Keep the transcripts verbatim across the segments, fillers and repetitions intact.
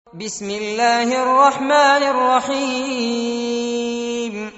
بسم الله الرحمن الرحيم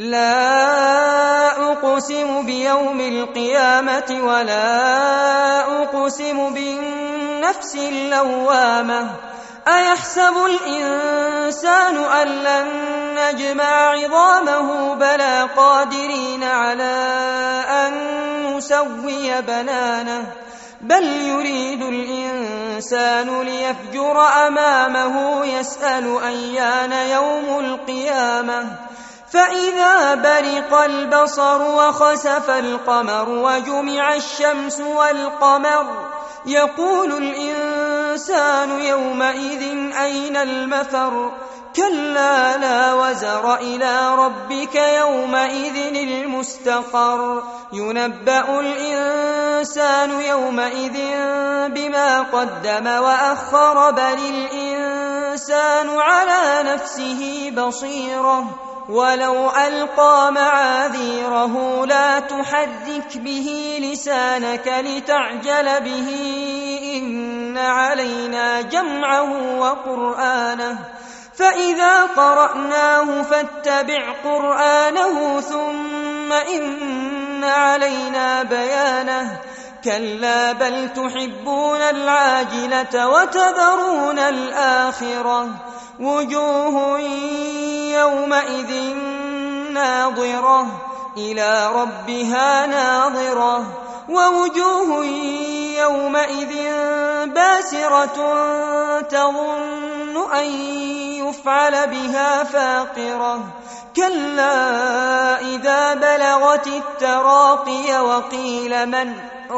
لا أقسم بيوم القيامة ولا أقسم بالنفس اللوامة أيحسب الإنسان أن لن نجمع عظامه بلى قادرين على أن نسوي بنانه بل يريد الإنسان ليفجر أمامه يسأل أيان يوم القيامة فإذا برق البصر وخسف القمر وجمع الشمس والقمر يقول الإنسان يومئذ أين المفر كلا لا وزر إلى ربك يومئذ المستقر ينبأ الإنسان يومئذ بما قدم وأخر بل الإنسان على نفسه بصيرة ولو ألقى معاذيره لا تحرك به لسانك لتعجل به إن علينا جمعه وقرآنه فإذا قرأناه فاتبع قرآنه ثم إن علينا بيانه كلا بل تحبون العاجلة وتذرون الآخرة وجوه يومئذ ناظرة إلى ربها ناظرة ووجوه يومئذ باسرة تظن أن يفعل بها فاقرة كلا إذا بلغت التراقي وقيل من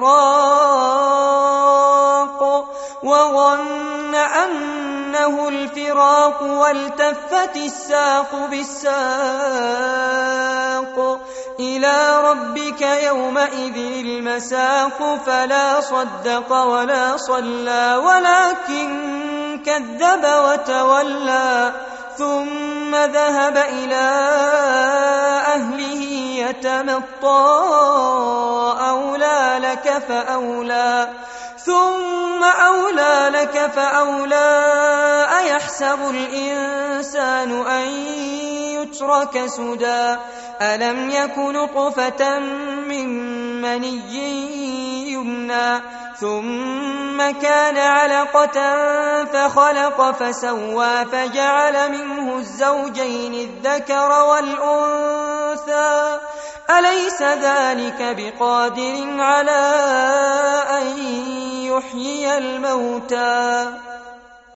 راق وظن أنه الفراق والتفت الساق بالساق إلى ربك يومئذ المساق فلا صدق ولا صلى ولكن كذب وتولى ثم ذهب إلى أهله يتمطى أولى لك فأولى ثم أولى لك فأولى أيحسب الإنسان أن يترك سدى ألم يك نطفة من مني يمنى ثم كان علقة فخلق فسوى فجعل منه الزوجين الذكر والأنثى أليس ذلك بقادر على أن يحيي الموتى